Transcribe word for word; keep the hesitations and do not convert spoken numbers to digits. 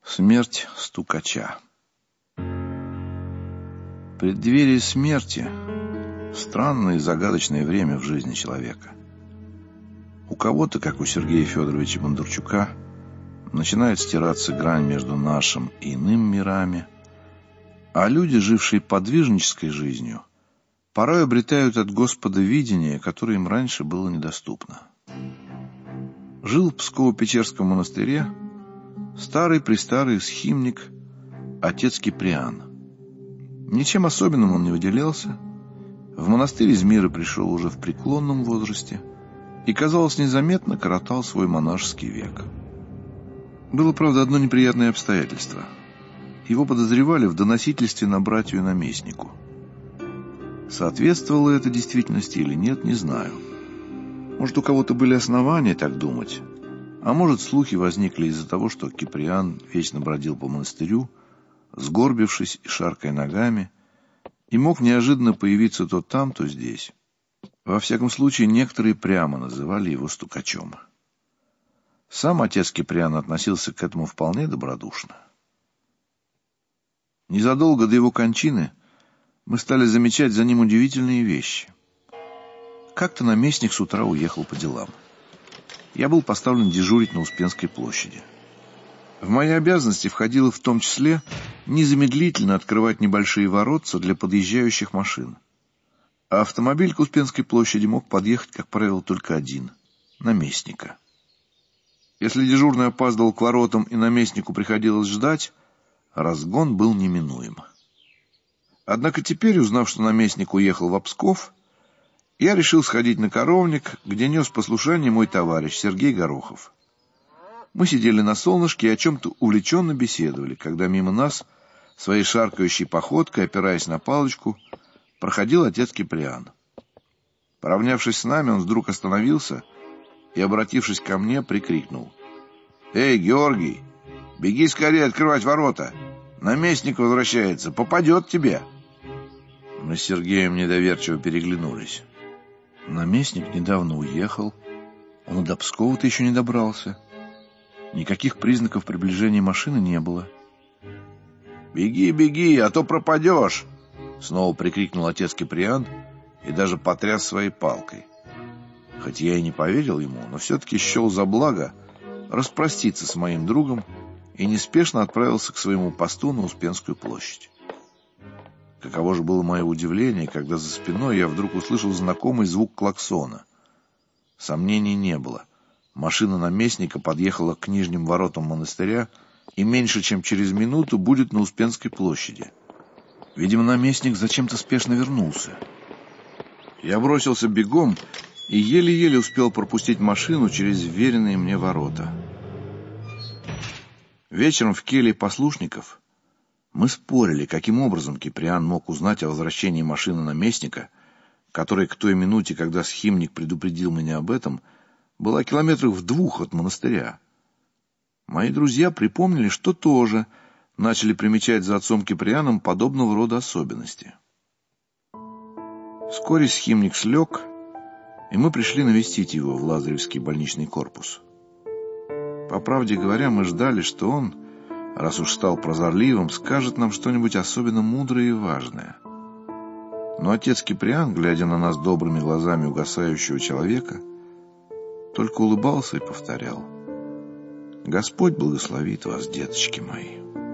Смерть стукача. Преддверие смерти — странное и загадочное время в жизни человека. У кого-то, как у Сергея Федоровича Бондарчука, начинает стираться грань между нашим и иным мирами, а люди, жившие подвижнической жизнью, порой обретают от Господа видение, которое им раньше было недоступно. Жил в Псково-Печерском монастыре старый-престарый схимник, отец Киприан. Ничем особенным он не выделялся. В монастырь из мира пришел уже в преклонном возрасте и, казалось, незаметно коротал свой монашеский век. Было, правда, одно неприятное обстоятельство. Его подозревали в доносительстве на братью и наместнику. Соответствовало это действительности или нет, не знаю. Может, у кого-то были основания так думать, а может, слухи возникли из-за того, что Киприан вечно бродил по монастырю, сгорбившись и шаркая ногами, и мог неожиданно появиться то там, то здесь. Во всяком случае, некоторые прямо называли его стукачом. Сам отец Киприан относился к этому вполне добродушно. Незадолго до его кончины мы стали замечать за ним удивительные вещи. Как-то наместник с утра уехал по делам. Я был поставлен дежурить на Успенской площади. В мои обязанности входило в том числе незамедлительно открывать небольшие воротца для подъезжающих машин. А автомобиль к Успенской площади мог подъехать, как правило, только один — наместника. Если дежурный опаздывал к воротам и наместнику приходилось ждать, разгон был неминуем. Однако теперь, узнав, что наместник уехал в Псков, я решил сходить на коровник, где нес послушание мой товарищ Сергей Горохов. Мы сидели на солнышке и о чем-то увлеченно беседовали, когда мимо нас, своей шаркающей походкой, опираясь на палочку, проходил отец Киприан. Поравнявшись с нами, он вдруг остановился и, обратившись ко мне, прикрикнул: «Эй, Георгий, беги скорее открывать ворота! Наместник возвращается, попадет тебе!» Мы с Сергеем недоверчиво переглянулись. Наместник недавно уехал, он и до Пскова-то еще не добрался. Никаких признаков приближения машины не было. «Беги, беги, а то пропадешь!» Снова прикрикнул отец Киприан и даже потряс своей палкой. Хоть я и не поверил ему, но все-таки счел за благо распроститься с моим другом и неспешно отправился к своему посту на Успенскую площадь. Каково же было мое удивление, когда за спиной я вдруг услышал знакомый звук клаксона. Сомнений не было. Машина наместника подъехала к нижним воротам монастыря и меньше чем через минуту будет на Успенской площади. Видимо, наместник зачем-то спешно вернулся. Я бросился бегом и еле-еле успел пропустить машину через вверенные мне ворота. Вечером в келье послушников мы спорили, каким образом Киприан мог узнать о возвращении машины наместника, которая к той минуте, когда схимник предупредил меня об этом, была километрах в двух от монастыря. Мои друзья припомнили, что тоже начали примечать за отцом Киприаном подобного рода особенности. Вскоре схимник слег, и мы пришли навестить его в Лазаревский больничный корпус. По правде говоря, мы ждали, что он, раз уж стал прозорливым, скажет нам что-нибудь особенно мудрое и важное. Но отец Киприан, глядя на нас добрыми глазами угасающего человека, только улыбался и повторял: «Господь благословит вас, деточки мои».